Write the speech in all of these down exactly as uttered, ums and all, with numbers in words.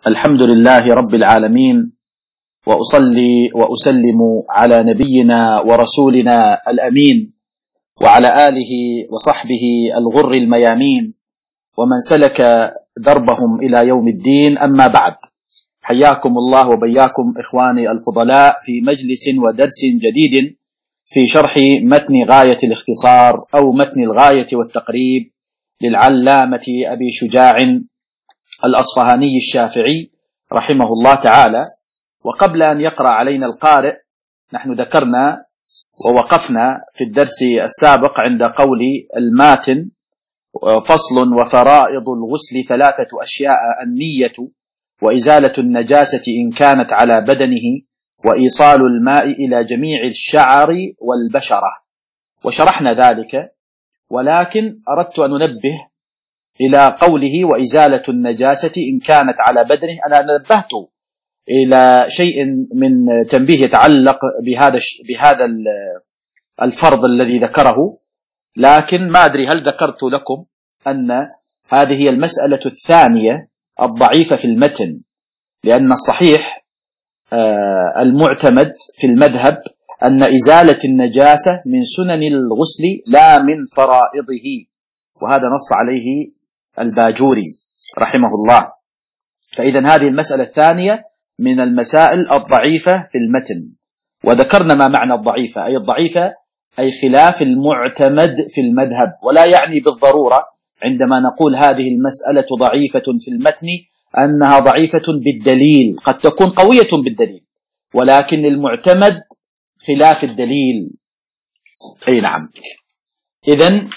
الحمد لله رب العالمين، وأصلي وأسلم على نبينا ورسولنا الأمين وعلى آله وصحبه الغر الميامين ومن سلك دربهم إلى يوم الدين. أما بعد، حياكم الله وبياكم إخواني الفضلاء في مجلس ودرس جديد في شرح متن غاية الاختصار أو متن الغاية والتقريب للعلامة أبي شجاع الأصفهاني الشافعي رحمه الله تعالى. وقبل أن يقرأ علينا القارئ، نحن ذكرنا ووقفنا في الدرس السابق عند قول الماتن: فصل وفرائض الغسل ثلاثة أشياء: النية، وإزالة النجاسة إن كانت على بدنه، وإيصال الماء إلى جميع الشعر والبشرة. وشرحنا ذلك، ولكن أردت أن أنبه إلى قوله وإزالة النجاسة إن كانت على بدنه. أنا نبهت إلى شيء من تنبيه يتعلق بهذا بهذا الفرض الذي ذكره، لكن ما أدري هل ذكرت لكم أن هذه هي المسألة الثانية الضعيفة في المتن، لأن الصحيح المعتمد في المذهب أن إزالة النجاسة من سنن الغسل لا من فرائضه، وهذا نص عليه الباجوري رحمه الله. فإذا هذه المسألة الثانية من المسائل الضعيفة في المتن. وذكرنا ما معنى الضعيفة، أي الضعيفة أي خلاف المعتمد في المذهب، ولا يعني بالضرورة عندما نقول هذه المسألة ضعيفة في المتن أنها ضعيفة بالدليل، قد تكون قوية بالدليل، ولكن المعتمد خلاف الدليل. أي نعم. إذن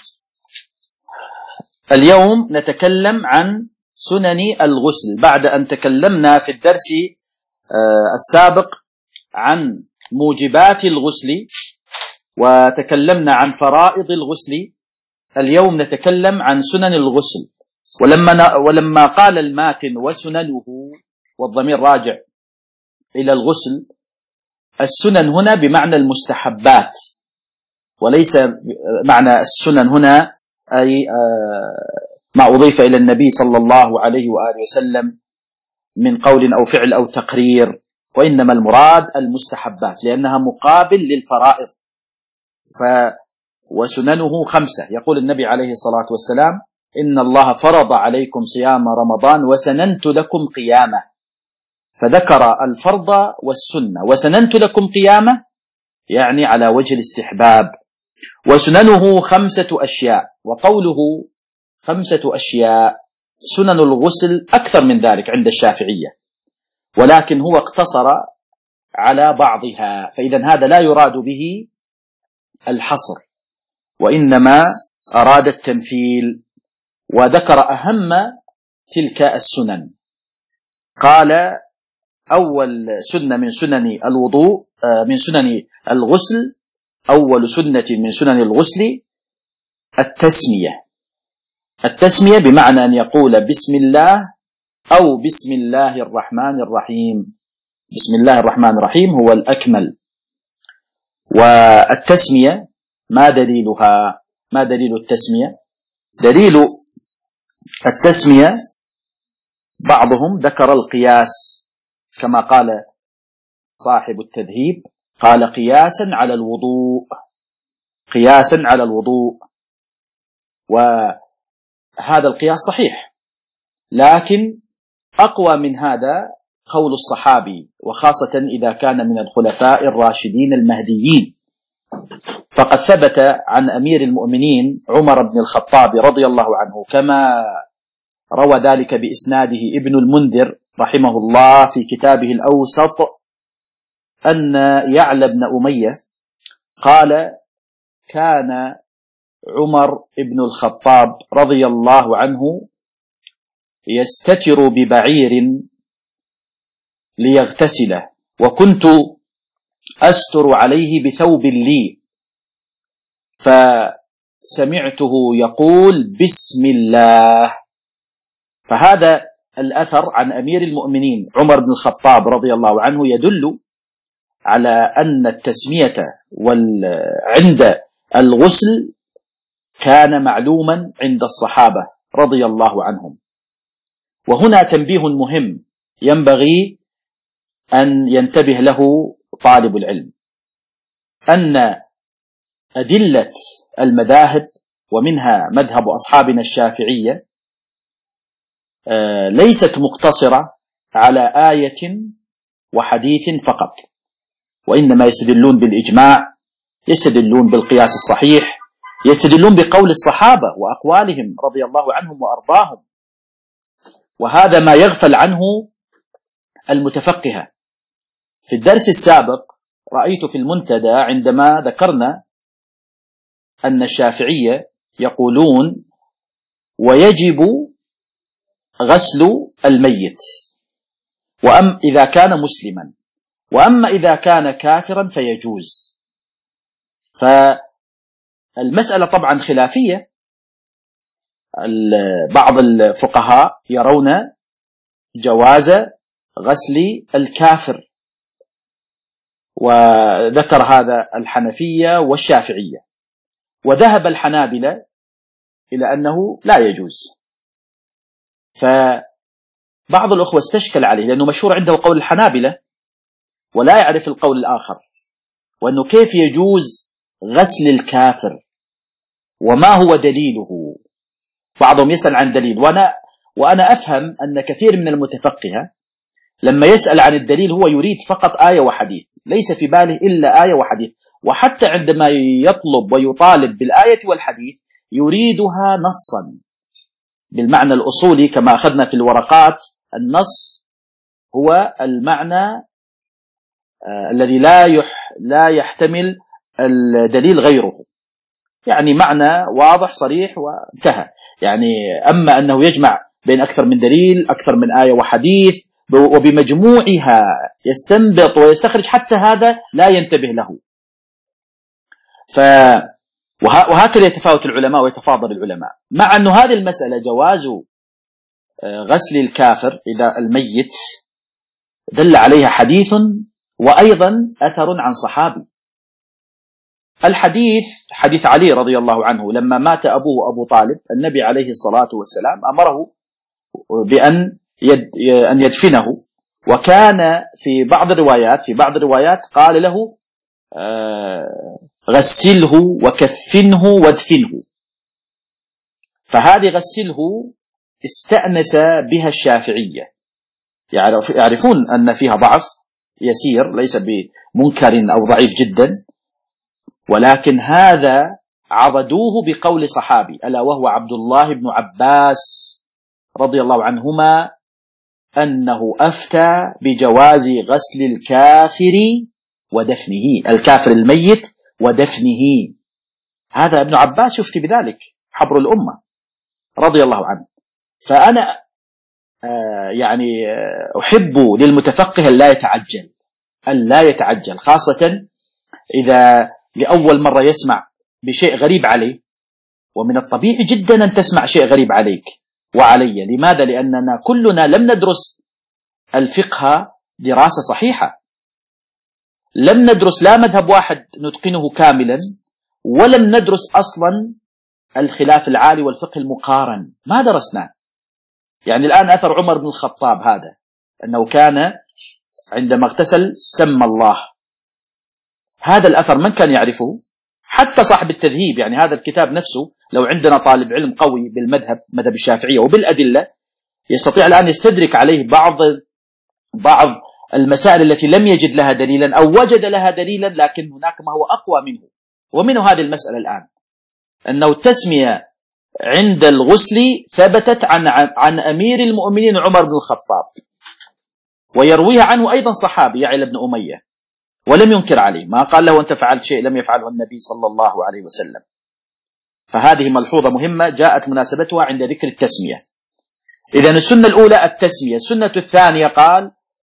اليوم نتكلم عن سنن الغسل، بعد أن تكلمنا في الدرس السابق عن موجبات الغسل وتكلمنا عن فرائض الغسل. اليوم نتكلم عن سنن الغسل. ولما ولما قال الماتن وسننه، والضمير راجع إلى الغسل، السنن هنا بمعنى المستحبات، وليس معنى السنن هنا أي ما أضيف إلى النبي صلى الله عليه وآله وسلم من قول أو فعل أو تقرير، وإنما المراد المستحبات لأنها مقابل للفرائض. ف وسننه خمسة. يقول النبي عليه الصلاة والسلام: إن الله فرض عليكم صيام رمضان وسننت لكم قيامه. فذكر الفرض والسنة، وسننت لكم قيامه يعني على وجه الاستحباب. وسننه خمسة أشياء. وقوله خمسة أشياء، سنن الغسل أكثر من ذلك عند الشافعية، ولكن هو اقتصر على بعضها، فإذا هذا لا يراد به الحصر، وإنما أراد التمثيل، وذكر أهم تلك السنن. قال: أول سنة من سنن الوضوء من سنن الغسل، أول سنة من سنن الغسل التسمية. التسمية بمعنى أن يقول بسم الله أو بسم الله الرحمن الرحيم. بسم الله الرحمن الرحيم هو الأكمل. والتسمية ما دليلها؟ ما دليل التسمية؟ دليل التسمية بعضهم ذكر القياس، كما قال صاحب التذهيب، قال قياسا على الوضوء، قياسا على الوضوء. وهذا القياس صحيح، لكن أقوى من هذا قول الصحابي، وخاصة إذا كان من الخلفاء الراشدين المهديين. فقد ثبت عن أمير المؤمنين عمر بن الخطاب رضي الله عنه، كما روى ذلك بإسناده ابن المنذر رحمه الله في كتابه الأوسط، أن يعلى بن أمية قال: كان عمر بن الخطاب رضي الله عنه يستتر ببعير ليغتسله، وكنت أستر عليه بثوب لي، فسمعته يقول بسم الله. فهذا الأثر عن أمير المؤمنين عمر بن الخطاب رضي الله عنه يدل على أن التسمية عند الغسل كان معلوما عند الصحابة رضي الله عنهم. وهنا تنبيه مهم ينبغي أن ينتبه له طالب العلم، أن أدلة المذاهب ومنها مذهب أصحابنا الشافعية ليست مقتصرة على آية وحديث فقط، وإنما يستدلون بالإجماع، يستدلون بالقياس الصحيح، يستدلون بقول الصحابة وأقوالهم رضي الله عنهم وأرضاهم. وهذا ما يغفل عنه المتفقهة. في الدرس السابق رأيت في المنتدى عندما ذكرنا أن الشافعية يقولون ويجب غسل الميت وأم إذا كان مسلما، وأما إذا كان كافرا فيجوز. فالمسألة طبعا خلافية، بعض الفقهاء يرون جواز غسل الكافر، وذكر هذا الحنفية والشافعية، وذهب الحنابلة إلى أنه لا يجوز. فبعض الأخوة استشكل عليه لأنه مشهور عنده قول الحنابلة ولا يعرف القول الآخر، وأنه كيف يجوز غسل الكافر وما هو دليله. بعضهم يسأل عن دليل، وأنا, وأنا أفهم أن كثير من المتفقهة لما يسأل عن الدليل هو يريد فقط آية وحديث، ليس في باله إلا آية وحديث، وحتى عندما يطلب ويطالب بالآية والحديث يريدها نصا بالمعنى الأصولي كما أخذنا في الورقات. النص هو المعنى آه الذي لا يح لا يحتمل الدليل غيره، يعني معنى واضح صريح وانتهى. يعني أما أنه يجمع بين أكثر من دليل، أكثر من آية وحديث، وبمجموعها يستنبط ويستخرج، حتى هذا لا ينتبه له. ف وهكذا يتفاوت العلماء ويتفاضل العلماء، مع أن هذه المسألة جواز غسل الكافر إذا الميت دل عليها حديث وأيضا أثر عن صحابي. الحديث حديث علي رضي الله عنه لما مات أبوه أبو طالب، النبي عليه الصلاة والسلام أمره بأن يد أن يدفنه، وكان في بعض الروايات في بعض الروايات قال له آه غسله وكفنه وادفنه. فهذه غسله استأنس بها الشافعية، يعرفون أن فيها ضعف يسير ليس بمنكر أو ضعيف جدا، ولكن هذا عضدوه بقول صحابي ألا وهو عبد الله بن عباس رضي الله عنهما أنه أفتى بجواز غسل الكافر ودفنه، الكافر الميت ودفنه. هذا ابن عباس يفتي بذلك، حبر الأمة رضي الله عنه. فأنا آه يعني آه أحب للمتفقه أن لا يتعجل أن لا يتعجل خاصة إذا لأول مرة يسمع بشيء غريب عليه، ومن الطبيعي جدا أن تسمع شيء غريب عليك وعلي. لماذا؟ لأننا كلنا لم ندرس الفقه دراسة صحيحة، لم ندرس لا مذهب واحد نتقنه كاملا، ولم ندرس أصلا الخلاف العالي والفقه المقارن، ما درسناه. يعني الآن أثر عمر بن الخطاب هذا أنه كان عندما اغتسل سمى الله، هذا الأثر من كان يعرفه؟ حتى صاحب التذهيب. يعني هذا الكتاب نفسه لو عندنا طالب علم قوي بالمذهب مذهب الشافعية وبالأدلة يستطيع الآن يستدرك عليه بعض بعض المسائل التي لم يجد لها دليلا أو وجد لها دليلا لكن هناك ما هو أقوى منه. ومنه هذه المسألة الآن أنه التسمية عند الغسل ثبتت عن, عن أمير المؤمنين عمر بن الخطاب، ويرويها عنه أيضا صحابي يعلى بن أمية، ولم ينكر عليه، ما قال له أنت فعلت شيء لم يفعله النبي صلى الله عليه وسلم. فهذه ملحوظة مهمة جاءت مناسبتها عند ذكر التسمية. إذن السنة الأولى التسمية. السنة الثانية قال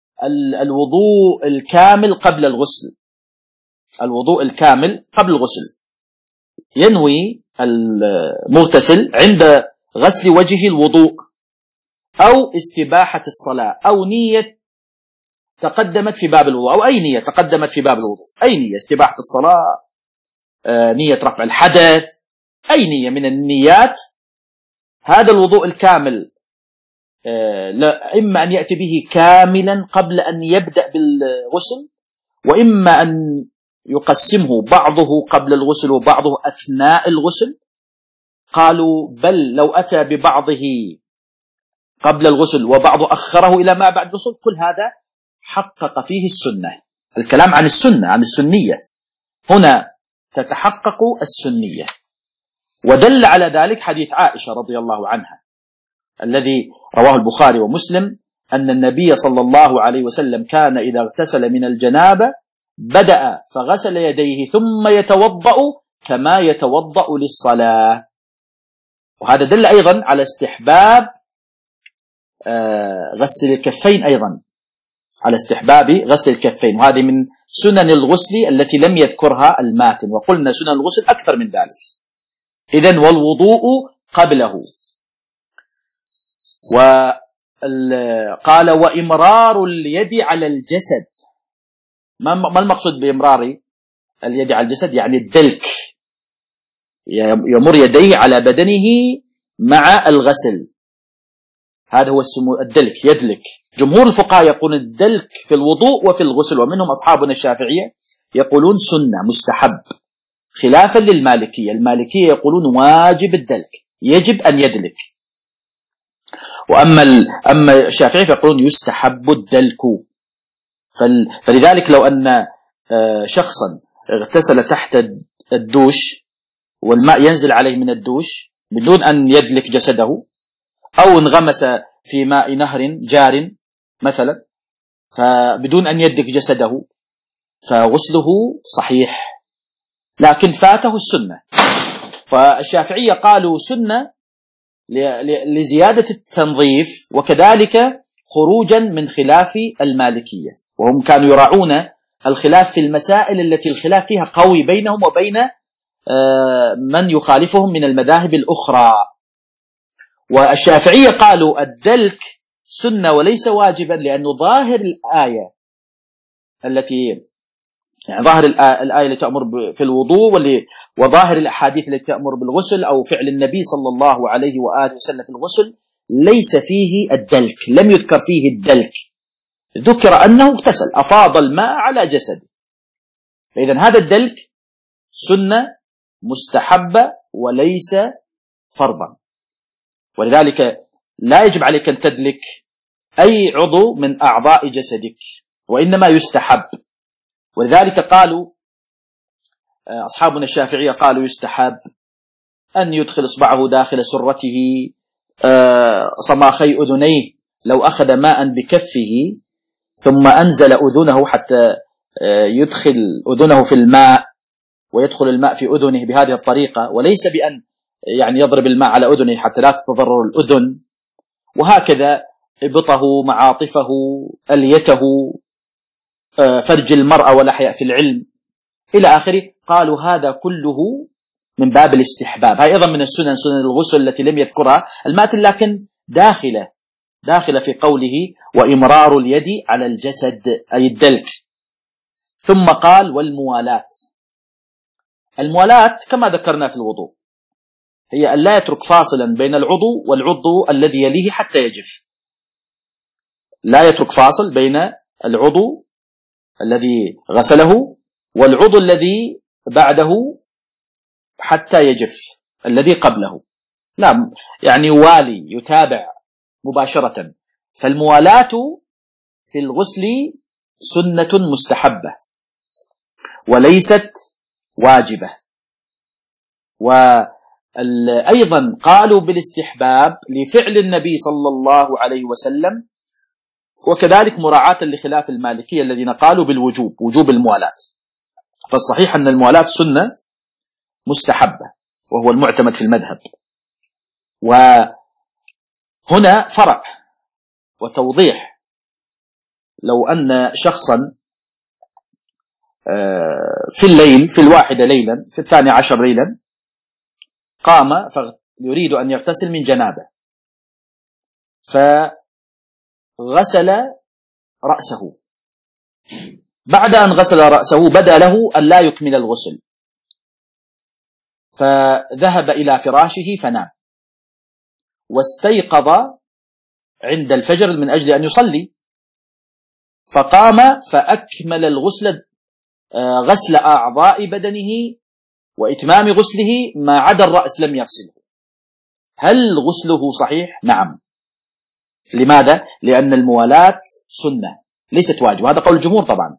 الوضوء الكامل قبل الغسل، الوضوء الكامل قبل الغسل. ينوي المغتسل عند غسل وجهه الوضوء أو استباحة الصلاة أو نية تقدمت في باب الوضوء، أو أي نية تقدمت في باب الوضوء، أي نية، استباحة الصلاة، نية رفع الحدث، أي نية من النيات. هذا الوضوء الكامل إما أن يأتي به كاملا قبل أن يبدأ بالغسل، وإما أن يقسمه بعضه قبل الغسل وبعضه أثناء الغسل. قالوا بل لو أتى ببعضه قبل الغسل وبعضه أخره إلى ما بعد الغسل، كل هذا حقق فيه السنة. الكلام عن السنة، عن السنية، هنا تتحقق السنية. ودل على ذلك حديث عائشة رضي الله عنها الذي رواه البخاري ومسلم، أن النبي صلى الله عليه وسلم كان إذا اغتسل من الجنابة بدأ فغسل يديه ثم يتوضأ كما يتوضأ للصلاة. وهذا دل أيضا على استحباب غسل الكفين، أيضا على استحباب غسل الكفين، وهذه من سنن الغسل التي لم يذكرها الماتن، وقلنا سنن الغسل أكثر من ذلك. إذن والوضوء قبله. وقال وإمرار اليد على الجسد. ما المقصود بإمرار اليد على الجسد؟ يعني الدلك، يمر يديه على بدنه مع الغسل، هذا هو السمو الدلك، يدلك. جمهور الفقهاء يقولون الدلك في الوضوء وفي الغسل، ومنهم أصحابنا الشافعية يقولون سنة مستحب، خلافا للمالكية. المالكية يقولون واجب الدلك، يجب أن يدلك. وأما أما الشافعية فيقولون يستحب الدلك. فلذلك لو أن شخصا اغتسل تحت الدوش والماء ينزل عليه من الدوش بدون أن يدلك جسده، أو انغمس في ماء نهر جار مثلا فبدون أن يدلك جسده، فغسله صحيح، لكن فاته السنة. فالشافعية قالوا سنة لزيادة التنظيف، وكذلك خروجا من خلاف المالكية، وهم كانوا يراعون الخلاف في المسائل التي الخلاف فيها قوي بينهم وبين من يخالفهم من المذاهب الأخرى. والشافعية قالوا الدلك سنة وليس واجبا، لأنه ظاهر الآية التي يعني ظاهر الآية التي تأمر في الوضوء، وظاهر الأحاديث التي تأمر بالغسل أو فعل النبي صلى الله عليه وآله وسلم في الغسل ليس فيه الدلك، لم يذكر فيه الدلك، ذكر أنه اغتسل أفاض الماء على جسده. فإذا هذا الدلك سنة مستحبة وليس فرضا، ولذلك لا يجب عليك أن تدلك أي عضو من أعضاء جسدك، وإنما يستحب. ولذلك قالوا أصحابنا الشافعية قالوا يستحب أن يدخل إصبعه داخل سرته صماخي أذنيه، لو أخذ ماء بكفه ثم أنزل أذنه حتى يدخل أذنه في الماء ويدخل الماء في أذنه بهذه الطريقة، وليس بأن يعني يضرب الماء على أذنه حتى لا تتضرر الأذن، وهكذا إبطه، معاطفه، أليته، فرج المرأة والأحياء في العلم إلى آخره. قالوا هذا كله من باب الاستحباب. هذا أيضا من السنن، سنن الغسل التي لم يذكرها الماتن، لكن داخلة داخلة في قوله وإمرار اليد على الجسد أي الدلك. ثم قال والموالاة. الموالاة كما ذكرنا في الوضوء هي أن لا يترك فاصلا بين العضو والعضو الذي يليه حتى يجف، لا يترك فاصل بين العضو الذي غسله والعضو الذي بعده حتى يجف الذي قبله، لا يعني والي يتابع مباشرة. فالموالاة في الغسل سنة مستحبة وليست واجبة. وأيضا قالوا بالاستحباب لفعل النبي صلى الله عليه وسلم، وكذلك مراعاة لخلاف المالكية الذين قالوا بالوجوب، وجوب الموالاة. فالصحيح أن الموالاة سنة مستحبة وهو المعتمد في المذهب. وهنا فرع وتوضيح، لو أن شخصا في الليل في الواحدة ليلا في الثاني عشر ليلا قام فيريد أن يغتسل من جنابه، فغسل رأسه، بعد أن غسل رأسه بدا له أن لا يكمل الغسل، فذهب إلى فراشه فنام، واستيقظ عند الفجر من أجل أن يصلي، فقام فأكمل الغسل، غسل أعضاء بدنه وإتمام غسله ما عدا الرأس لم يغسله. هل غسله صحيح؟ نعم. لماذا؟ لأن الموالاة سنة ليست واجب، هذا قول الجمهور طبعا.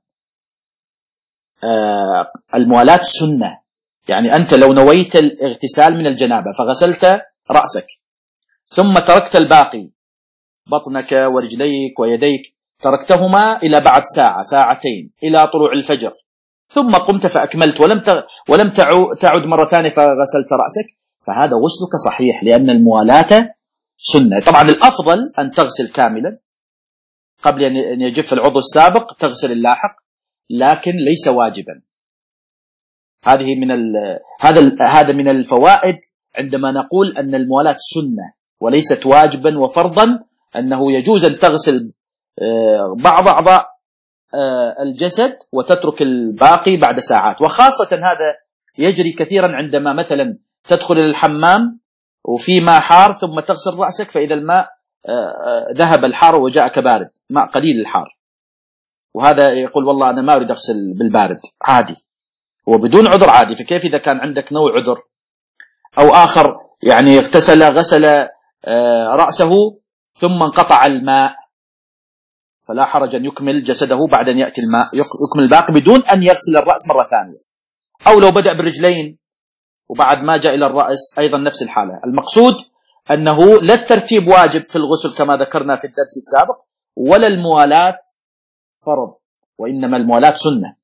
آه الموالاة سنة، يعني أنت لو نويت الاغتسال من الجنابة فغسلت رأسك ثم تركت الباقي، بطنك ورجليك ويديك، تركتهما إلى بعد ساعة ساعتين إلى طلوع الفجر، ثم قمت فأكملت ولم ولم تعد مرة ثانية فغسلت رأسك، فهذا غسلك صحيح، لأن الموالاة سنة. طبعا الأفضل أن تغسل كاملا قبل أن يجف العضو السابق، تغسل اللاحق، لكن ليس واجبا. هذه من هذا هذا من الفوائد عندما نقول أن الموالاة سنة وليست واجبا وفرضا، أنه يجوز أن تغسل بعض أعضاء الجسد وتترك الباقي بعد ساعات. وخاصة هذا يجري كثيرا عندما مثلا تدخل إلى الحمام وفي ماء حار ثم تغسل رأسك، فإذا الماء ذهب الحار وجاءك بارد، ماء قليل الحار، وهذا يقول والله أنا ما أريد أغسل بالبارد، عادي، هو بدون عذر عادي. فكيف إذا كان عندك نوع عذر؟ أو آخر يعني اغتسل غسل رأسه ثم انقطع الماء، فلا حرج أن يكمل جسده بعد أن يأتي الماء، يكمل الباقي بدون أن يغسل الرأس مرة ثانية. أو لو بدأ بالرجلين وبعد ما جاء إلى الرأس أيضا نفس الحالة. المقصود أنه لا الترتيب واجب في الغسل كما ذكرنا في الدرس السابق، ولا الموالاة فرض، وإنما الموالاة سنة.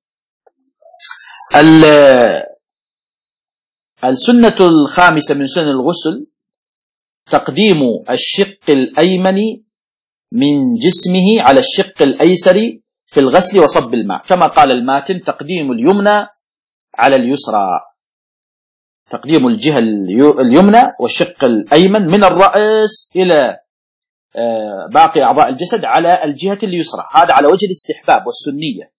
السنة الخامسة من سنن الغسل تقديم الشق الأيمن من جسمه على الشق الأيسر في الغسل وصب الماء، كما قال الماتن تقديم اليمنى على اليسرى، تقديم الجهة اليمنى والشق الأيمن من الرأس إلى باقي أعضاء الجسد على الجهة اليسرى، هذا على وجه الاستحباب والسنية.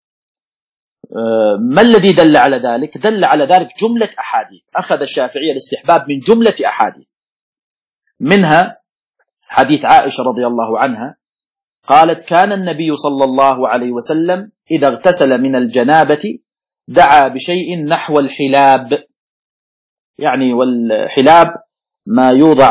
ما الذي دل على ذلك؟ دل على ذلك جملة أحاديث، أخذ الشافعية الاستحباب من جملة أحاديث، منها حديث عائشة رضي الله عنها قالت كان النبي صلى الله عليه وسلم إذا اغتسل من الجنابة دعا بشيء نحو الحلاب، يعني والحلاب ما يوضع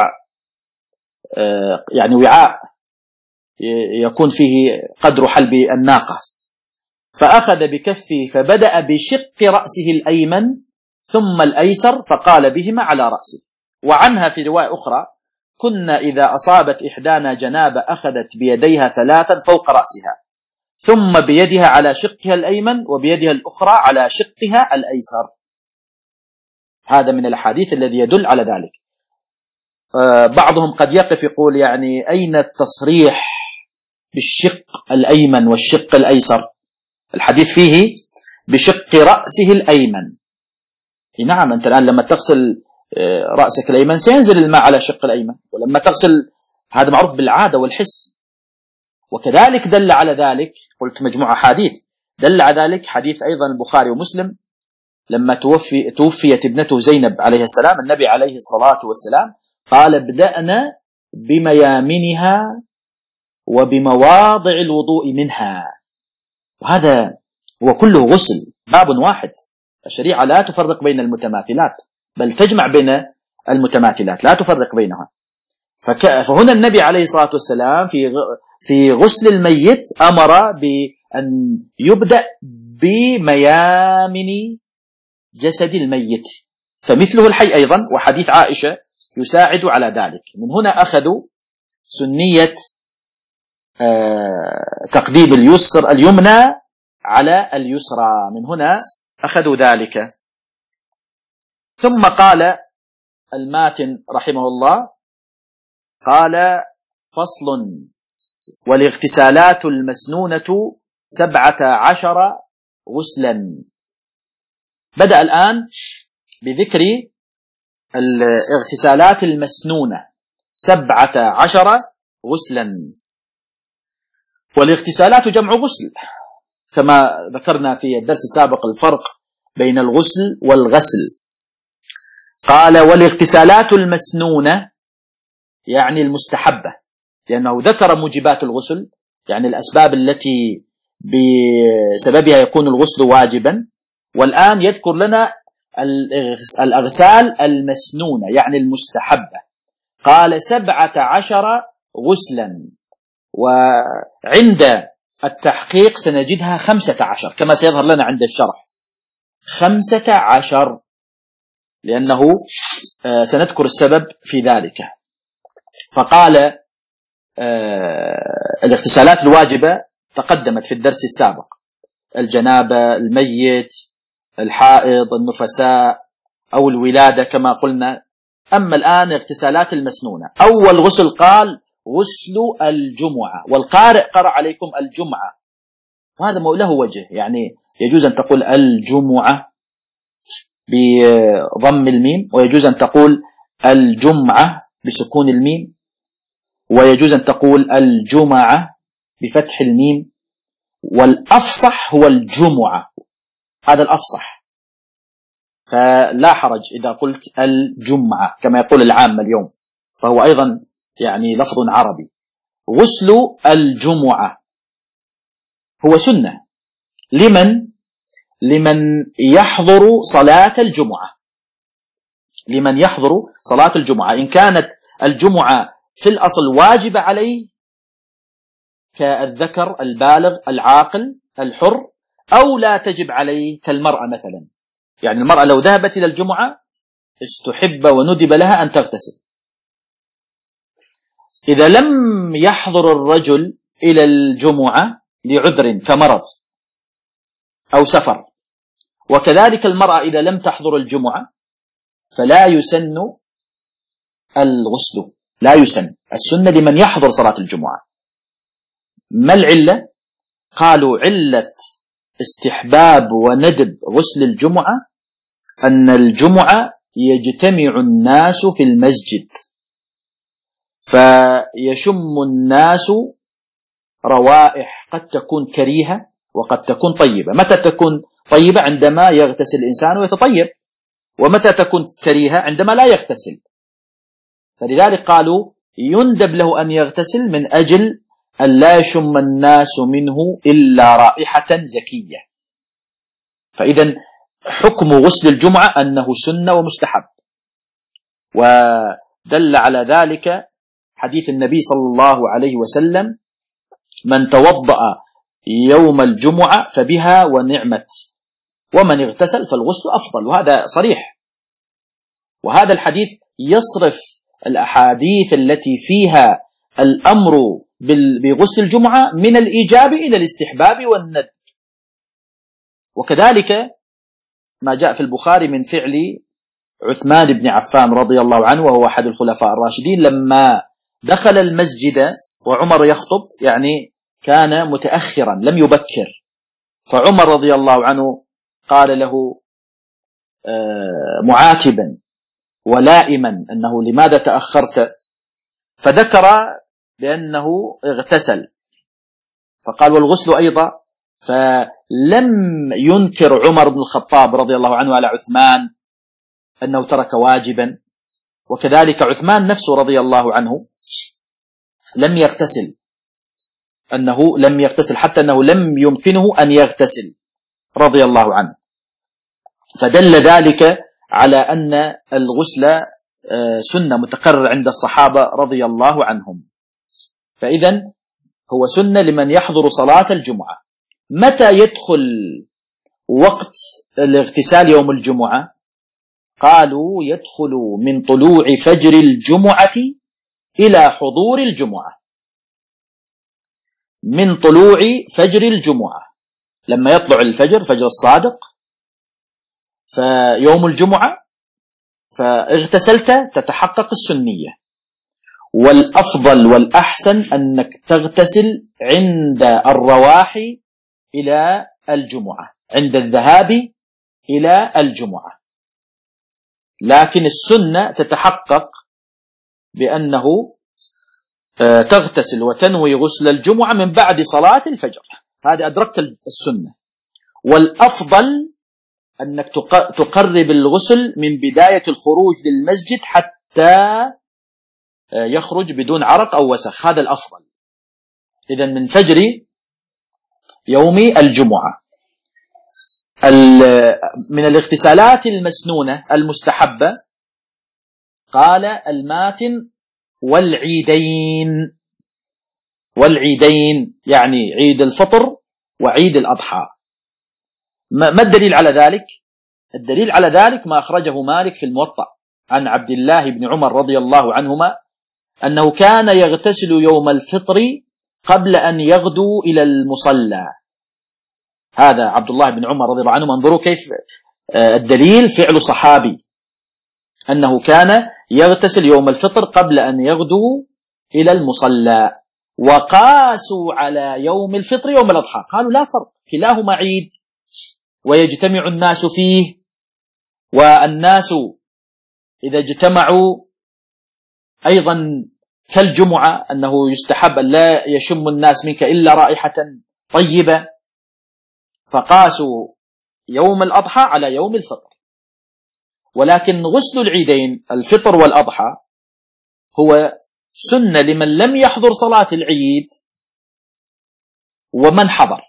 يعني وعاء يكون فيه قدر حلب الناقة، فأخذ بكفه فبدأ بشق رأسه الأيمن ثم الأيسر فقال بهما على رأسه. وعنها في رواية أخرى كنا إذا أصابت إحدانا جنابة أخذت بيديها ثلاثا فوق رأسها ثم بيدها على شقها الأيمن وبيدها الأخرى على شقها الأيسر. هذا من الحديث الذي يدل على ذلك. بعضهم قد يقف يقول يعني أين التصريح بالشق الأيمن والشق الأيسر؟ الحديث فيه بشق رأسه الأيمن. نعم، أنت الآن لما تغسل رأسك الأيمن سينزل الماء على شق الأيمن، ولما تغسل هذا معروف بالعادة والحس. وكذلك دل على ذلك، قلت مجموعة حديث دل على ذلك حديث أيضا البخاري ومسلم لما توفي توفيت ابنته زينب عليه السلام، النبي عليه الصلاة والسلام قال ابدأنا بميامنها وبمواضع الوضوء منها. وهذا هو كله غسل، باب واحد. الشريعة لا تفرق بين المتماثلات بل تجمع بين المتماثلات لا تفرق بينها. فهنا النبي عليه الصلاة والسلام في في غسل الميت أمر بأن يبدأ بميامن جسد الميت، فمثله الحي أيضا، وحديث عائشة يساعد على ذلك. من هنا أخذوا سنية تقديم اليسر اليمنى على اليسرى، من هنا أخذوا ذلك. ثم قال الماتن رحمه الله قال فصل والاغتسالات المسنونة سبعة عشر غسلا. بدأ الآن بذكر الاغتسالات المسنونة سبعة عشر غسلا. والاغتسالات جمع غسل كما ذكرنا في الدرس السابق الفرق بين الغسل والغسل. قال والاغتسالات المسنونة يعني المستحبة، لأنه ذكر موجبات الغسل، يعني الأسباب التي بسببها يكون الغسل واجبا، والآن يذكر لنا الأغسال المسنونة يعني المستحبة. قال سبعة عشر غسلا، وعند التحقيق سنجدها خمسة عشر كما سيظهر لنا عند الشرح، خمسة عشر، لأنه سنذكر السبب في ذلك. فقال الاغتسالات الواجبة تقدمت في الدرس السابق: الجنابة، الميت، الحائض، النفساء أو الولادة كما قلنا. أما الآن اغتسالات المسنونة، أول غسل قال غسل الجمعة، والقارئ قرأ عليكم الجمعة، وهذا له وجه، يعني يجوز أن تقول الجمعة بضم الميم، ويجوز أن تقول الجمعة بسكون الميم، ويجوز أن تقول الجمعة بفتح الميم، والأفصح هو الجمعة، هذا الأفصح. فلا حرج إذا قلت الجمعة كما يقول العامة اليوم، فهو أيضا يعني لفظ عربي. غسل الجمعة هو سنة لمن لمن يحضر صلاة الجمعة، لمن يحضر صلاة الجمعة، إن كانت الجمعة في الأصل واجب عليه كالذكر البالغ العاقل الحر، أو لا تجب عليه كالمرأة مثلا. يعني المرأة لو ذهبت إلى الجمعة استحب وندب لها أن تغتسل. إذا لم يحضر الرجل إلى الجمعة لعذر كمرض أو سفر، وكذلك المرأة إذا لم تحضر الجمعة، فلا يسن الغسل، لا يسن. السنة لمن يحضر صلاة الجمعة. ما العلة؟ قالوا علة استحباب وندب غسل الجمعة أن الجمعة يجتمع الناس في المسجد، فيشم الناس روائح قد تكون كريهة وقد تكون طيبة. متى تكون طيبة؟ عندما يغتسل الإنسان ويتطيب، ومتى تكون كريهة؟ عندما لا يغتسل. فلذلك قالوا يندب له أن يغتسل من أجل أن لا يشم الناس منه إلا رائحة زكية. فإذا حكم غسل الجمعة أنه سنة ومستحب، ودل على ذلك حديث النبي صلى الله عليه وسلم: من توضأ يوم الجمعة فبها ونعمت، ومن اغتسل فالغسل أفضل. وهذا صريح، وهذا الحديث يصرف الأحاديث التي فيها الأمر بغسل الجمعة من الإيجاب إلى الاستحباب والندب. وكذلك ما جاء في البخاري من فعل عثمان بن عفان رضي الله عنه، وهو أحد الخلفاء الراشدين، لما دخل المسجد وعمر يخطب، يعني كان متأخرا لم يبكر، فعمر رضي الله عنه قال له معاتبا ولائما أنه لماذا تأخرت؟ فذكر بأنه اغتسل، فقال والغسل أيضا، فلم ينكر عمر بن الخطاب رضي الله عنه على عثمان أنه ترك واجبا. وكذلك عثمان نفسه رضي الله عنه لم يغتسل، أنه لم يغتسل حتى أنه لم يمكنه أن يغتسل رضي الله عنه. فدل ذلك على أن الغسل سنة متقرر عند الصحابة رضي الله عنهم. فإذن هو سنة لمن يحضر صلاة الجمعة. متى يدخل وقت الاغتسال يوم الجمعة؟ قالوا يدخل من طلوع فجر الجمعة إلى حضور الجمعة، من طلوع فجر الجمعة، لما يطلع الفجر، فجر الصادق، فيوم الجمعة فاغتسلت تتحقق السنية. والأفضل والأحسن أنك تغتسل عند الرواح إلى الجمعة، عند الذهاب إلى الجمعة، لكن السنة تتحقق بأنه تغتسل وتنوي غسل الجمعة من بعد صلاة الفجر، هذا أدركت السنة. والأفضل أنك تقرب الغسل من بداية الخروج للمسجد حتى يخرج بدون عرق أو وسخ، هذا الأفضل. إذن من فجر يوم الجمعة. من الاغتسالات المسنونة المستحبة قال الماتن والعيدين. والعيدين يعني عيد الفطر وعيد الأضحى. ما الدليل على ذلك؟ الدليل على ذلك ما أخرجه مالك في الموطأ عن عبد الله بن عمر رضي الله عنهما أنه كان يغتسل يوم الفطر قبل أن يغدو إلى المصلى. هذا عبد الله بن عمر رضي الله عنه. انظروا كيف الدليل فعل صحابي، أنه كان يغتسل يوم الفطر قبل أن يغدو إلى المصلى. وقاسوا على يوم الفطر يوم الأضحى، قالوا لا فرق، كلاهما عيد ويجتمع الناس فيه، والناس إذا اجتمعوا أيضا كالجمعة أنه يستحب أن لا يشم الناس منك إلا رائحة طيبة، فقاسوا يوم الأضحى على يوم الفطر. ولكن غسل العيدين الفطر والأضحى هو سنة لمن لم يحضر صلاة العيد ومن حضر،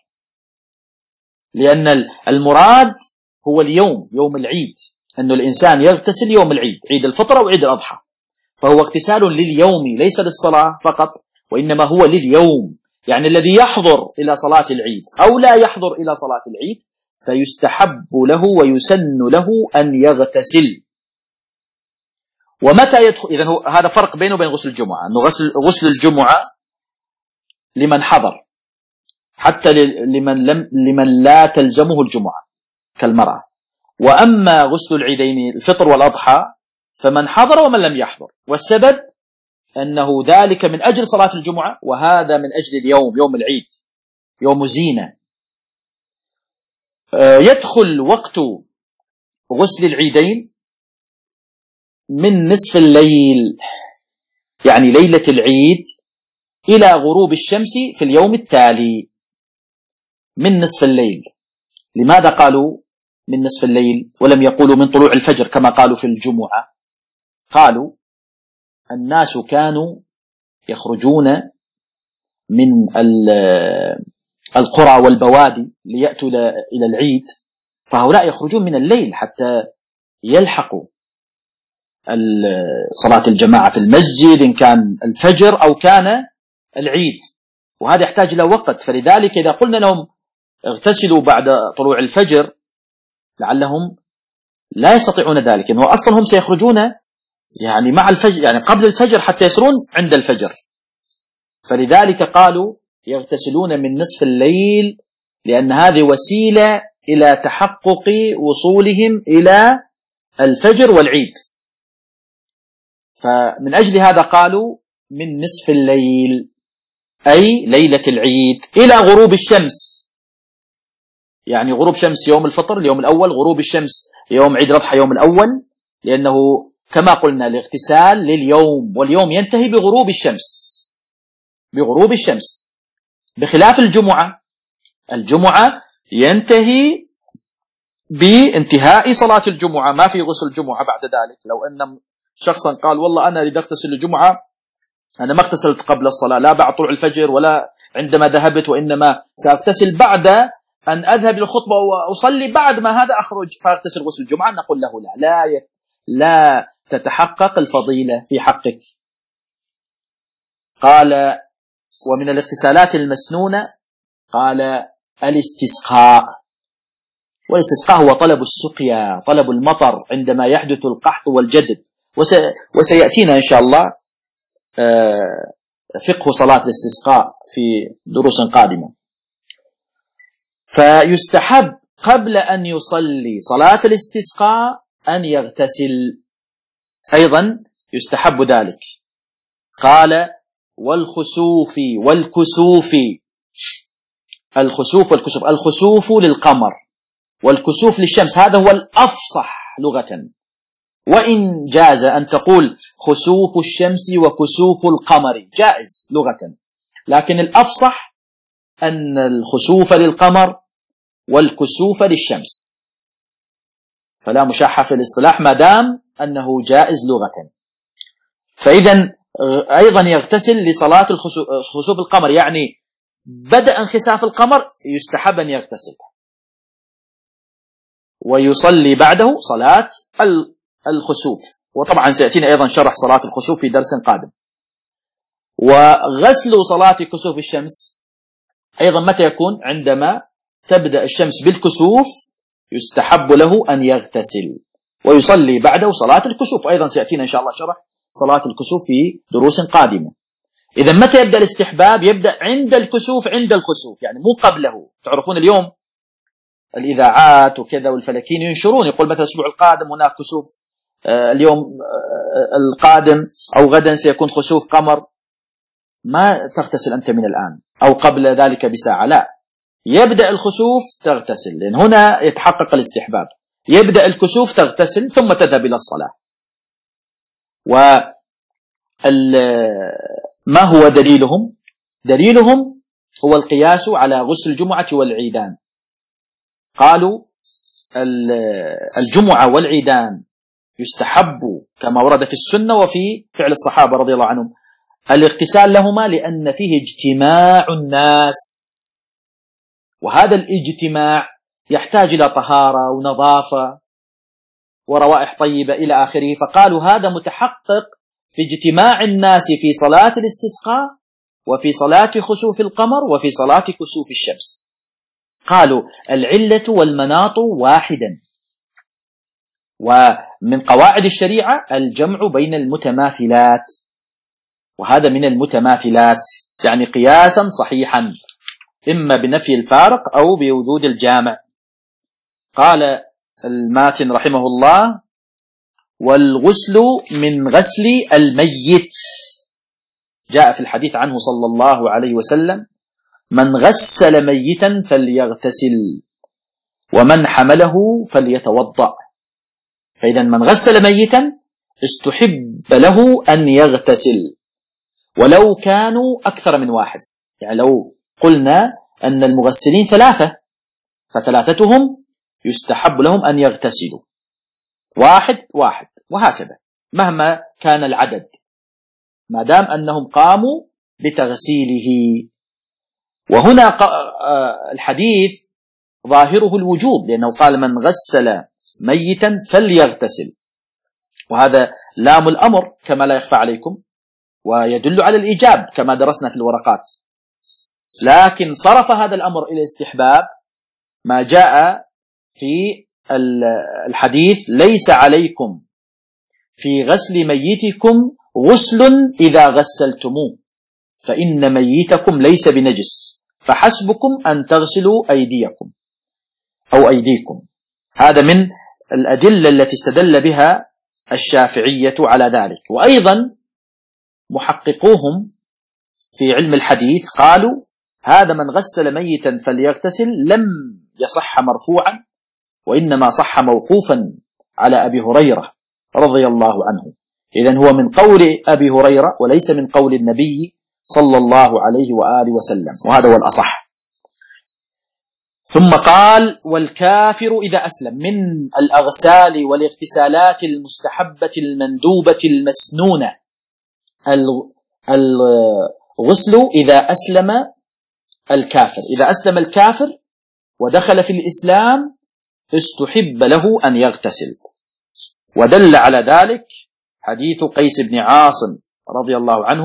لأن المراد هو اليوم، يوم العيد، أن الإنسان يغتسل يوم العيد، عيد الفطر وعيد الأضحى، فهو اغتسال لليوم ليس للصلاة فقط، وإنما هو لليوم. يعني الذي يحضر إلى صلاة العيد أو لا يحضر إلى صلاة العيد فيستحب له ويسن له أن يغتسل. ومتى يدخل؟ إذن هذا فرق بينه وبين غسل الجمعة، أنه غسل, غسل الجمعة لمن حضر، حتى لمن, لم لمن لا تلزمه الجمعة كالمرأة. وأما غسل العيدين الفطر والأضحى فمن حضر ومن لم يحضر، والسبب أنه ذلك من أجل صلاة الجمعة، وهذا من أجل اليوم، يوم العيد، يوم زينة. يدخل وقت غسل العيدين من نصف الليل، يعني ليلة العيد، إلى غروب الشمس في اليوم التالي، من نصف الليل. لماذا قالوا من نصف الليل ولم يقولوا من طلوع الفجر كما قالوا في الجمعة؟ قالوا الناس كانوا يخرجون من القرى والبوادي ليأتوا إلى العيد، فهؤلاء يخرجون من الليل حتى يلحقوا صلاة الجماعة في المسجد إن كان الفجر أو كان العيد، وهذا يحتاج إلى وقت. فلذلك إذا قلنا لهم اغتسلوا بعد طلوع الفجر لعلهم لا يستطيعون ذلك، إنه أصلا هم سيخرجون يعني مع الفجر، يعني قبل الفجر حتى يسرون عند الفجر. فلذلك قالوا يغتسلون من نصف الليل، لأن هذه وسيلة إلى تحقق وصولهم إلى الفجر والعيد. فمن أجل هذا قالوا من نصف الليل، أي ليلة العيد، إلى غروب الشمس. يعني غروب شمس يوم الفطر اليوم الأول، غروب الشمس يوم عيد الأضحى يوم الأول، لأنه كما قلنا الاغتسال لليوم، واليوم ينتهي بغروب الشمس، بغروب الشمس، بخلاف الجمعة. الجمعة ينتهي بانتهاء صلاة الجمعة، ما في غسل الجمعة بعد ذلك. لو أن شخصا قال والله أنا أريد أغتسل الجمعة، أنا ما اغتسلت قبل الصلاة، لا بعد طلوع الفجر ولا عندما ذهبت، وإنما سأغتسل بعد أن أذهب للخطبة وأصلي، بعد ما هذا أخرج فأغتسل غسل الجمعة، نقول له لا لا, ي... لا تتحقق الفضيلة في حقك. قال ومن الاغتسالات المسنونة قال الاستسقاء. والاستسقاء هو طلب السقيا، طلب المطر عندما يحدث القحط والجدب، وس... وسيأتينا إن شاء الله فقه صلاة الاستسقاء في دروس قادمة. فيستحب قبل أن يصلي صلاة الاستسقاء أن يغتسل، أيضا يستحب ذلك. قال والخسوف والكسوف. الخسوف والكسوف، الخسوف للقمر والكسوف للشمس، هذا هو الأفصح لغة، وإن جاز أن تقول خسوف الشمس وكسوف القمر جائز لغة، لكن الأفصح أن الخسوف للقمر والكسوف للشمس، فلا مشاحة في الاصطلاح ما دام أنه جائز لغة. فإذا أيضا يغتسل لصلاة خسوف القمر، يعني بدأ انخساف القمر يستحب أن يغتسل، ويصلي بعده صلاة الخسوف. وطبعا سيأتينا أيضا شرح صلاة الخسوف في درس قادم. وغسل صلاة كسوف الشمس أيضا متى يكون؟ عندما تبدأ الشمس بالكسوف يستحب له أن يغتسل ويصلي بعده صلاة الكسوف. أيضا سيأتينا إن شاء الله شرح صلاة الكسوف في دروس قادمة. إذا متى يبدأ الاستحباب؟ يبدأ عند الكسوف، عند الخسوف، يعني مو قبله. تعرفون اليوم الإذاعات وكذا والفلكيين ينشرون، يقول مثلا الأسبوع القادم هناك كسوف، آه اليوم آه القادم أو غدا سيكون خسوف قمر. ما تغتسل أنت من الآن أو قبل ذلك بساعة، لا، يبدأ الخسوف تغتسل، لأن هنا يتحقق الاستحباب. يبدأ الكسوف تغتسل ثم تذهب إلى الصلاة. وما هو دليلهم؟ دليلهم هو القياس على غسل الجمعة والعيدان. قالوا الجمعة والعيدان يستحب كما ورد في السنة وفي فعل الصحابة رضي الله عنهم الاغتسال لهما، لأن فيه اجتماع الناس، وهذا الاجتماع يحتاج إلى طهارة ونظافة وروائح طيبة إلى آخره. فقالوا هذا متحقق في اجتماع الناس في صلاة الاستسقاء وفي صلاة خسوف القمر وفي صلاة كسوف الشمس. قالوا العلة والمناط واحدا، ومن قواعد الشريعة الجمع بين المتماثلات، وهذا من المتماثلات، يعني قياسا صحيحا إما بنفي الفارق أو بوجود الجامع. قال الماتن رحمه الله: والغسل من غسل الميت، جاء في الحديث عنه صلى الله عليه وسلم: من غسل ميتا فليغتسل ومن حمله فليتوضأ. فإذا من غسل ميتا استحب له أن يغتسل ولو كانوا أكثر من واحد. يعني لو قلنا أن المغسلين ثلاثة فثلاثتهم يستحب لهم أن يغتسلوا، واحد واحد وهكذا مهما كان العدد، ما دام أنهم قاموا بتغسيله. وهنا الحديث ظاهره الوجوب، لأنه قال من غسل ميتا فليغتسل، وهذا لام الأمر كما لا يخفى عليكم، ويدل على الإيجاب كما درسنا في الورقات. لكن صرف هذا الأمر إلى استحباب ما جاء في الحديث: ليس عليكم في غسل ميتكم غسل إذا غسلتموه فإن ميتكم ليس بنجس فحسبكم أن تغسلوا أيديكم أو أيديكم. هذا من الأدلة التي استدل بها الشافعية على ذلك. وأيضا محققوهم في علم الحديث قالوا هذا من غسل ميتا فليغتسل لم يصح مرفوعا، وإنما صح موقوفا على أبي هريرة رضي الله عنه. إذن هو من قول أبي هريرة وليس من قول النبي صلى الله عليه وآله وسلم، وهذا هو الأصح. ثم قال: والكافر إذا أسلم. من الأغسال والاغتسالات المستحبة المندوبة المسنونة الغسل إذا أسلم الكافر. إذا أسلم الكافر ودخل في الإسلام استحب له أن يغتسل، ودل على ذلك حديث قيس بن عاصم رضي الله عنه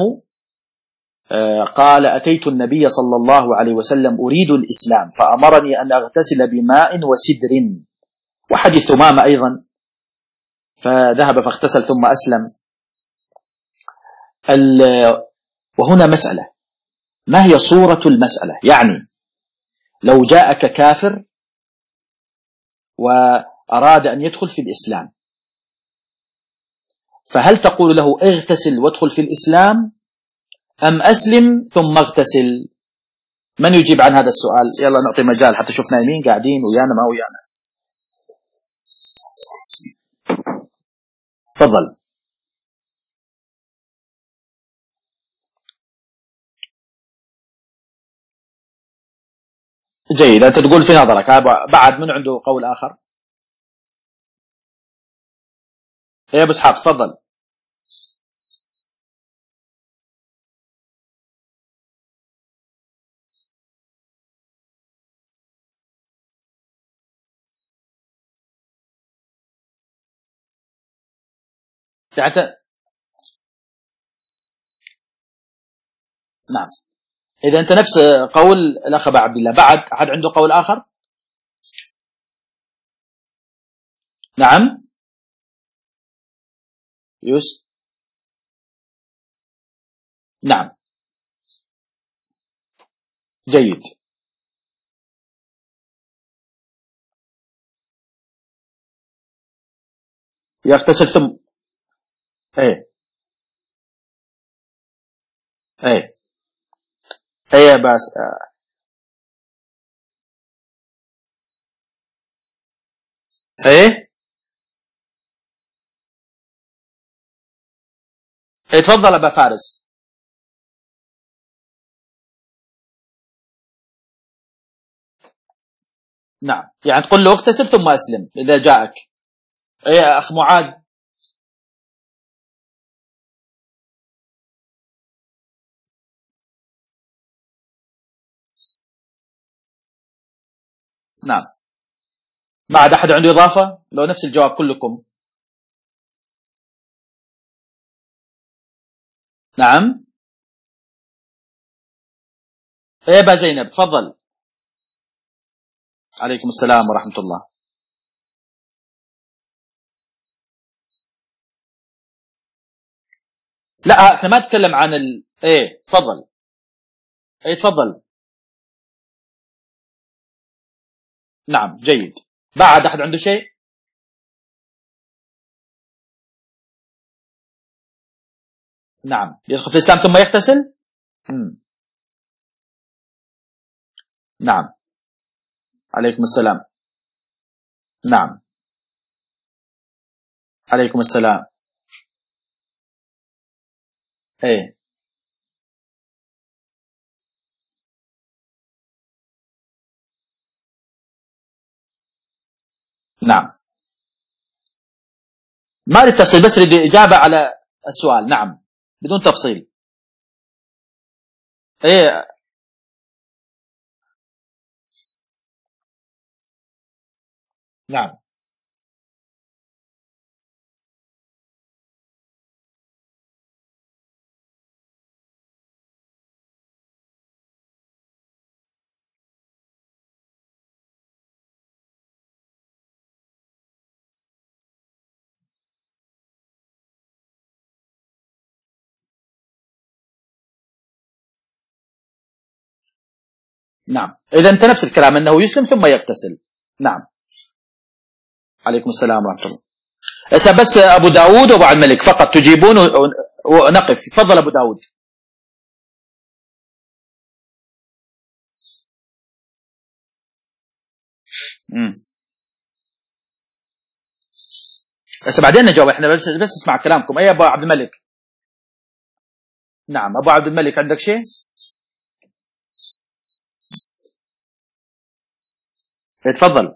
قال: أتيت النبي صلى الله عليه وسلم أريد الإسلام فأمرني أن أغتسل بماء وسدر. وحديث ثمامة أيضا فذهب فاغتسل ثم أسلم. وهنا مسألة، ما هي صورة المسألة؟ يعني لو جاءك كافر وأراد أن يدخل في الإسلام، فهل تقول له اغتسل وادخل في الإسلام أم أسلم ثم اغتسل؟ من يجيب عن هذا السؤال؟ يلا نعطي مجال حتى شوف نايمين قاعدين ويانا ما ويانا. تفضل. جيد، أنت تقول في نظرك. بعد من عنده قول آخر؟ يا أبو إسحاق تفضل. تعت... نعم. إذا أنت نفس قول الأخ أبا عبد الله. بعد أحد عنده قول آخر؟ نعم يوسف. نعم جيد. يغتسل ثم ايه ايه ايه بس آه. ايه ايه تفضل ابا فارس. نعم يعني تقول له اغتسل ثم اسلم اذا جاءك. ايه يا اخ معاذ. نعم ما عاد احد عنده اضافه؟ لو نفس الجواب كلكم. نعم ايه با زينب تفضل. عليكم السلام ورحمه الله. لا احنا ما نتكلم عن ال... ايه تفضل. ايه تفضل. نعم جيد. بعد احد عنده شيء؟ نعم يدخل في الاسلام ثم يغتسل. مم. نعم عليكم السلام. نعم عليكم السلام. ايه نعم ما اريد تفصيل بس اريد اجابه على السؤال. نعم بدون تفصيل. ايه نعم نعم اذا انت نفس الكلام انه يسلم ثم يغتسل. نعم عليكم السلام ورحمه الله. هسه بس ابو داود وابو عبد الملك فقط تجيبون ونقف. تفضل ابو داود. امم هسه بعدين نجاوب احنا بس بس نسمع كلامكم. اي ابو عبد الملك. نعم ابو عبد الملك عندك شيء؟ تفضل.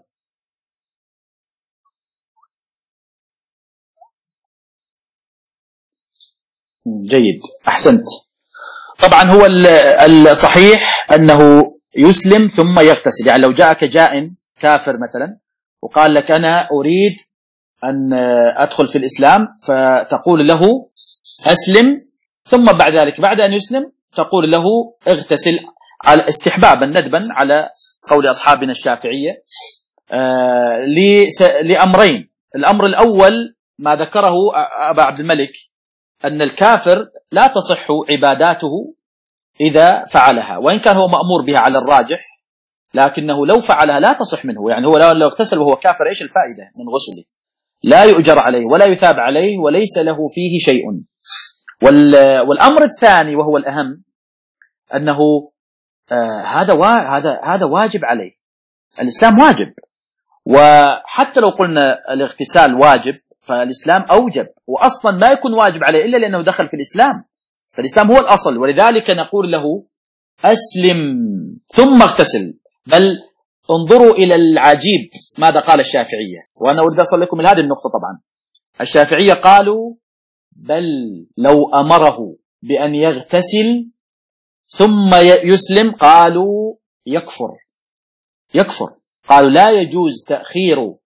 جيد احسنت. طبعا هو الصحيح انه يسلم ثم يغتسل. يعني لو جاءك جائن كافر مثلا وقال لك انا اريد ان ادخل في الاسلام فتقول له اسلم ثم بعد ذلك بعد ان يسلم تقول له اغتسل على استحبابا ندبا على قول اصحابنا الشافعيه آه لامرين. الامر الاول ما ذكره ابا عبد الملك ان الكافر لا تصح عباداته إذا فعلها وإن كان هو مأمور بها على الراجح لكنه لو فعلها لا تصح منه. يعني هو لو اغتسل وهو كافر ايش الفائدة من غسله؟ لا يؤجر عليه ولا يثاب عليه وليس له فيه شيء. والأمر الثاني وهو الأهم أنه آه هذا وا هذا هذا واجب عليه. الإسلام واجب. وحتى لو قلنا الاغتسال واجب فالإسلام أوجب وأصلا ما يكون واجب عليه إلا لأنه دخل في الإسلام. فالإسلام هو الأصل ولذلك نقول له أسلم ثم اغتسل. بل انظروا إلى العجيب ماذا قال الشافعية. وأنا أريد أصل لكم إلى هذه النقطة. طبعا الشافعية قالوا بل لو أمره بأن يغتسل ثم يسلم قالوا يكفر يكفر. قالوا لا يجوز تأخير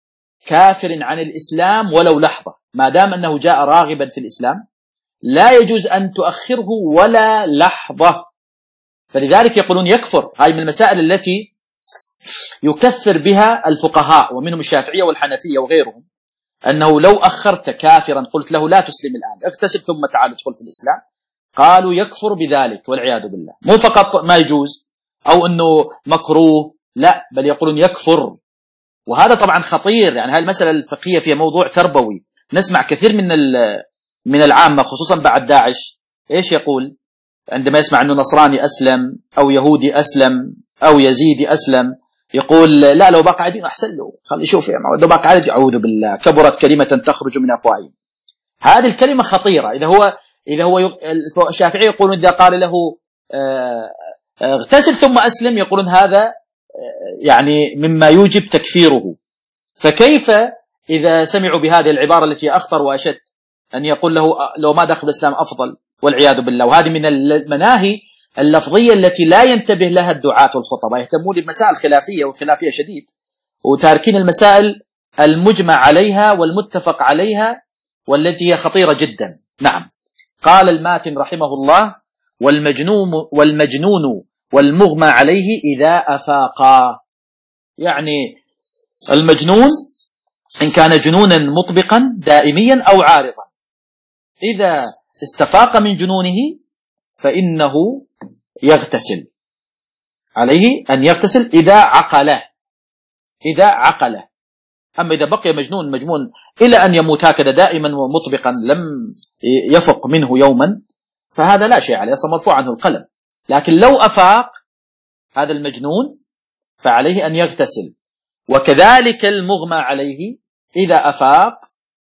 كافر عن الإسلام ولو لحظة، ما دام أنه جاء راغبا في الإسلام لا يجوز أن تؤخره ولا لحظة. فلذلك يقولون يكفر. هذه من المسائل التي يكفر بها الفقهاء ومنهم الشافعية والحنفية وغيرهم، أنه لو أخرت كافرا قلت له لا تسلم الآن، اغتسل ثم تعال ادخل في الإسلام، قالوا يكفر بذلك والعياذ بالله. مو فقط ما يجوز أو أنه مكروه، لا، بل يقولون يكفر. وهذا طبعا خطير. يعني هذه المسألة الفقهية فيها موضوع تربوي. نسمع كثير من من العامة خصوصا بعد داعش إيش يقول عندما يسمع أنه نصراني أسلم أو يهودي أسلم أو يزيدي أسلم، يقول لا، لو بقى عادي أحسن له، خلي يشوف يعني لو بقى عادي. أعوذ بالله، كبرت كلمة تخرج من أفواههم. هذه الكلمة خطيرة. إذا هو إذا هو الشافعي يقولون إذا قال له اغتسل ثم أسلم، يقولون هذا يعني مما يوجب تكفيره. فكيف إذا سمعوا بهذه العبارة التي أخطر وأشد، أن يقول له لو ما دخل الإسلام أفضل والعياذ بالله. وهذه من المناهي اللفظية التي لا ينتبه لها الدعاة والخطباء، يهتمون بمسائل خلافية وخلافية شديد وتاركين المسائل المجمع عليها والمتفق عليها والتي هي خطيرة جدا. نعم. قال الماتن رحمه الله: والمجنون والمجنون والمغمى عليه إذا أفاقا. يعني المجنون إن كان جنونا مطبقا دائميا أو عارضا، إذا استفاق من جنونه فإنه يغتسل، عليه أن يغتسل إذا عقله إذا عقله. أما إذا بقي مجنون مجنون إلى أن يموت هكذا دائما ومطبقا لم يفق منه يوما، فهذا لا شيء عليه، أصلا مرفوع عنه القلم. لكن لو أفاق هذا المجنون فعليه أن يغتسل. وكذلك المغمى عليه إذا أفاق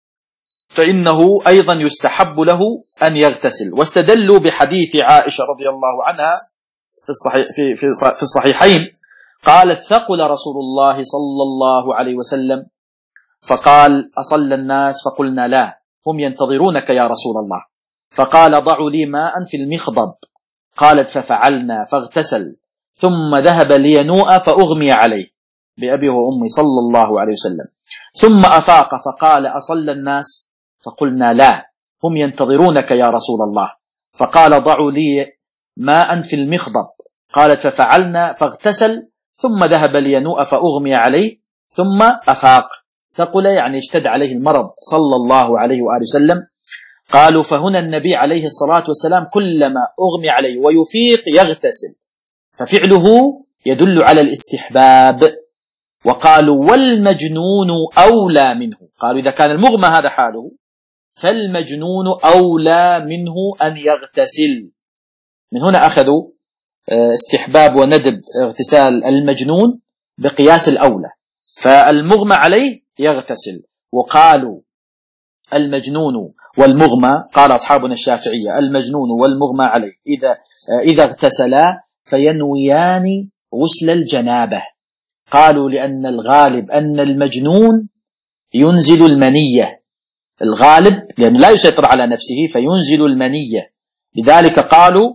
فإنه أيضا يستحب له أن يغتسل. واستدلوا بحديث عائشة رضي الله عنها في الصحيح في في في الصحيحين، قالت: ثقل رسول الله صلى الله عليه وسلم فقال: أصلى الناس؟ فقلنا: لا، هم ينتظرونك يا رسول الله. فقال: ضعوا لي ماء في المخضب. قالت: ففعلنا فاغتسل ثم ذهب لينوء فأغمي عليه بأبي وأمي صلى الله عليه وسلم، ثم أفاق فقال: أصلى الناس؟ فقلنا: لا، هم ينتظرونك يا رسول الله. فقال: ضعوا لي ماء في المخضب. قالت: ففعلنا فاغتسل ثم ذهب لينوء فأغمي عليه ثم أفاق. ثقل يعني اشتد عليه المرض صلى الله عليه وآله وسلم. قالوا: فهنا النبي عليه الصلاة والسلام كلما أغمي عليه ويفيق يغتسل، ففعله يدل على الاستحباب. وقالوا: والمجنون أولى منه. قالوا إذا كان المغمى هذا حاله فالمجنون أولى منه أن يغتسل. من هنا أخذوا استحباب وندب اغتسال المجنون بقياس الأولى، فالمغمى عليه يغتسل. وقالوا المجنون والمغمى، قال أصحابنا الشافعية: المجنون والمغمى عليه إذا إذا اغتسلا فينويان غسل الجنابة. قالوا لأن الغالب أن المجنون ينزل المنية، الغالب لأن لا يسيطر على نفسه فينزل المنية، لذلك قالوا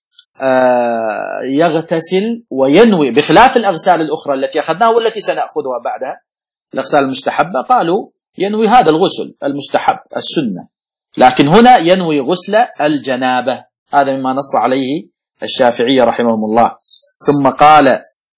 آه يغتسل وينوي، بخلاف الأغسال الأخرى التي أخذناها والتي سنأخذها بعدها الأغسال المستحبة، قالوا ينوي هذا الغسل المستحب السنة، لكن هنا ينوي غسل الجنابة. هذا مما نص عليه الشافعية رحمهم الله. ثم قال: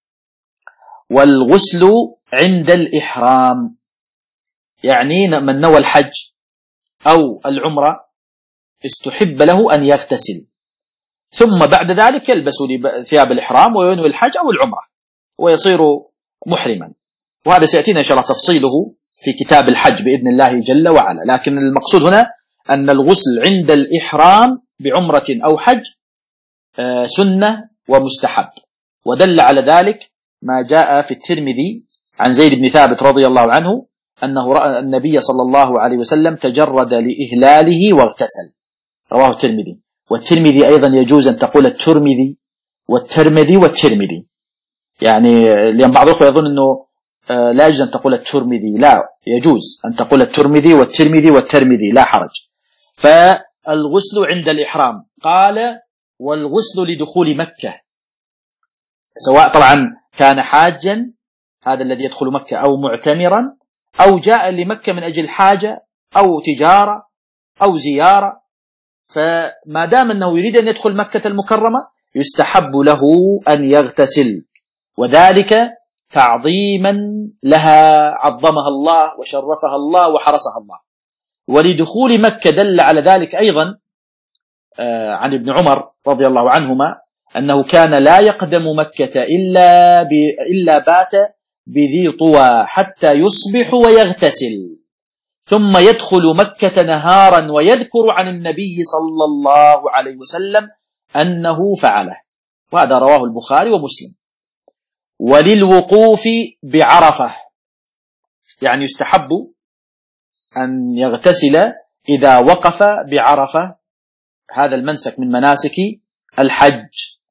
والغسل عند الإحرام، يعني من نوى الحج أو العمرة استحب له أن يغتسل، ثم بعد ذلك يلبس ثياب الإحرام وينوي الحج أو العمرة ويصير محرما. وهذا سيأتينا إن شاء الله تفصيله في كتاب الحج بإذن الله جل وعلا. لكن المقصود هنا أن الغسل عند الإحرام بعمرة أو حج سنة ومستحب. ودل على ذلك ما جاء في الترمذي عن زيد بن ثابت رضي الله عنه أنه رأى النبي صلى الله عليه وسلم تجرد لإهلاله واغتسل، رواه الترمذي. والترمذي أيضا يجوز أن تقول الترمذي والترمذي والترمذي، يعني لأن بعض الأخوة يظن أنه لا يجوز أن تقول الترمذي، لا، يجوز أن تقول الترمذي والترمذي والترمذي لا حرج. فالغسل عند الإحرام. قال: والغسل لدخول مكة، سواء طبعا كان حاجا هذا الذي يدخل مكة أو معتمرا أو جاء لمكة من أجل حاجة أو تجارة أو زيارة، فما دام أنه يريد أن يدخل مكة المكرمة يستحب له أن يغتسل، وذلك تعظيما لها عظمها الله وشرفها الله وحرسها الله. ولدخول مكة دل على ذلك أيضا عن ابن عمر رضي الله عنهما أنه كان لا يقدم مكة إلا, إلا بات بذي طوى حتى يصبح ويغتسل، ثم يدخل مكة نهارا ويذكر عن النبي صلى الله عليه وسلم أنه فعله، وهذا رواه البخاري ومسلم. وللوقوف بعرفة، يعني يستحب أن يغتسل إذا وقف بعرفة، هذا المنسك من مناسك الحج،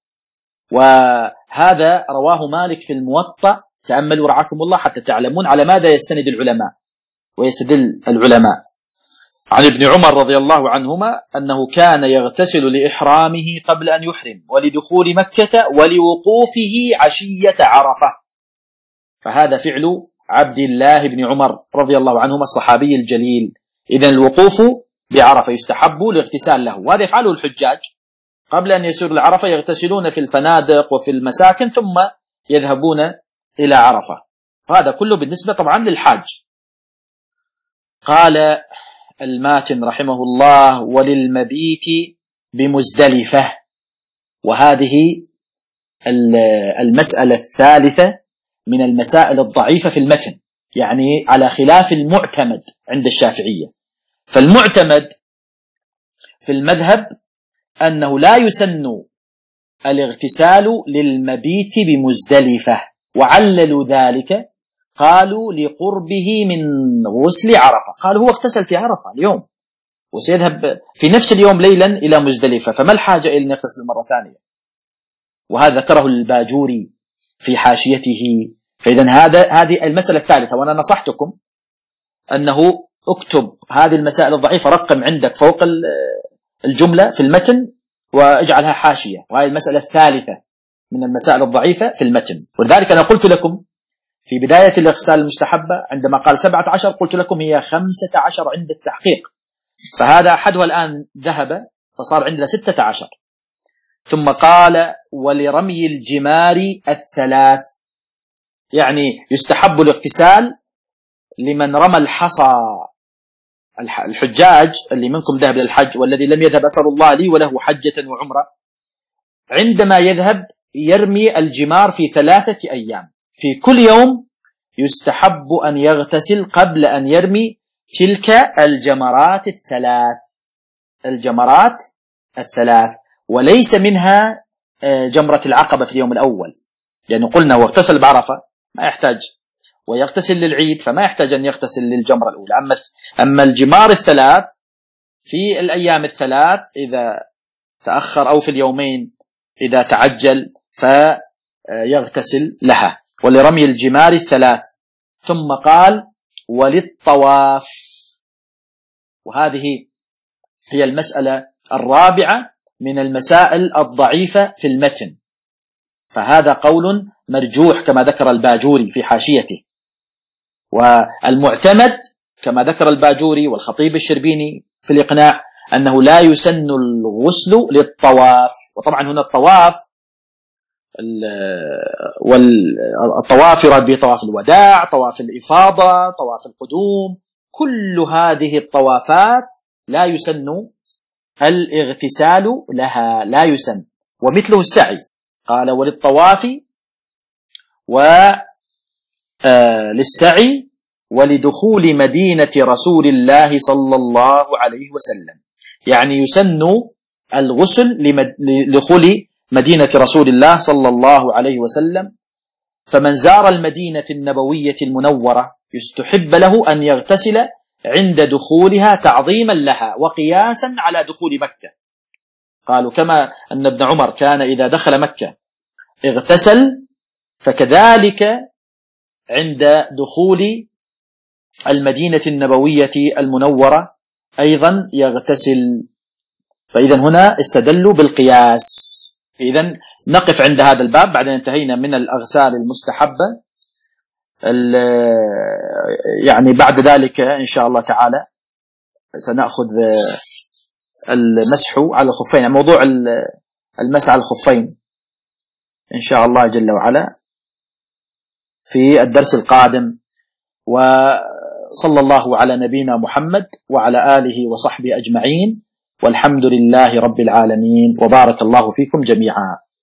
وهذا رواه مالك في الموطأ. تأملوا رعاكم الله حتى تعلمون على ماذا يستند العلماء ويستدل العلماء. عن ابن عمر رضي الله عنهما أنه كان يغتسل لإحرامه قبل أن يحرم، ولدخول مكة، ولوقوفه عشية عرفة. فهذا فعل عبد الله بن عمر رضي الله عنهما الصحابي الجليل. إذن الوقوف بعرفة يستحب الاغتسال له، وهذا يفعله الحجاج قبل أن يسيروا لعرفة، يغتسلون في الفنادق وفي المساكن ثم يذهبون إلى عرفة. هذا كله بالنسبة طبعا للحاج. قال الماتن رحمه الله: وللمبيت بمزدلفة. وهذه المسألة الثالثة من المسائل الضعيفة في المتن، يعني على خلاف المعتمد عند الشافعية. فالمعتمد في المذهب أنه لا يسن الاغتسال للمبيت بمزدلفة، وعللوا ذلك قالوا لقربه من غسل عرفة. قالوا هو اغتسل في عرفة اليوم وسيذهب في نفس اليوم ليلا إلى مزدلفة، فما الحاجة إلى أن يغتسل مرة ثانية؟ وهذا ذكره الباجوري في حاشيته. فإذا هذا هذه المسألة الثالثة. وأنا نصحتكم أنه اكتب هذه المسائل الضعيفة، رقم عندك فوق الجملة في المتن واجعلها حاشية، وهذه المسألة الثالثة من المسائل الضعيفة في المتن. ولذلك أنا قلت لكم في بداية الاغتسال المستحبة عندما قال سبعة عشر قلت لكم هي خمسة عشر عند التحقيق، فهذا أحدها الآن ذهب فصار عندنا ستة عشر. ثم قال: ولرمي الجمار الثلاث، يعني يستحب الاغتسال لمن رمى الحصى. الحجاج اللي منكم ذهب للحج والذي لم يذهب أسأل الله لي وله حجة وعمرة، عندما يذهب يرمي الجمار في ثلاثة أيام، في كل يوم يستحب أن يغتسل قبل أن يرمي تلك الجمرات الثلاث الجمرات الثلاث وليس منها جمرة العقبة في اليوم الأول، لأنه قلنا واغتسل بعرفة ما يحتاج، ويغتسل للعيد فما يحتاج أن يغتسل للجمرة الأولى. أما أما الجمار الثلاث في الأيام الثلاث إذا تأخر، أو في اليومين إذا تعجل، فيغتسل لها. ولرمي الجمار الثلاث. ثم قال: وللطواف. وهذه هي المسألة الرابعة من المسائل الضعيفة في المتن، فهذا قول مرجوح كما ذكر الباجوري في حاشيته. والمعتمد كما ذكر الباجوري والخطيب الشربيني في الإقناع أنه لا يسن الغسل للطواف. وطبعا هنا الطواف والطواف يراد به طواف الوداع، طواف الإفاضة، طواف القدوم، كل هذه الطوافات لا يسن الاغتسال لها، لا يسن. ومثله السعي، قال: وللطواف وللسعي ولدخول مدينة رسول الله صلى الله عليه وسلم، يعني يسن الغسل لدخول مدينة رسول الله صلى الله عليه وسلم. فمن زار المدينة النبوية المنورة يستحب له أن يغتسل عند دخولها تعظيما لها وقياسا على دخول مكة. قالوا كما أن ابن عمر كان إذا دخل مكة اغتسل، فكذلك عند دخول المدينة النبوية المنورة أيضا يغتسل. فإذا هنا استدلوا بالقياس. إذن نقف عند هذا الباب بعد أن انتهينا من الأغسال المستحبة. يعني بعد ذلك إن شاء الله تعالى سنأخذ المسح على الخفين، يعني موضوع المسح على الخفين إن شاء الله جل وعلا في الدرس القادم. وصلى الله على نبينا محمد وعلى آله وصحبه أجمعين، والحمد لله رب العالمين، وبارك الله فيكم جميعا.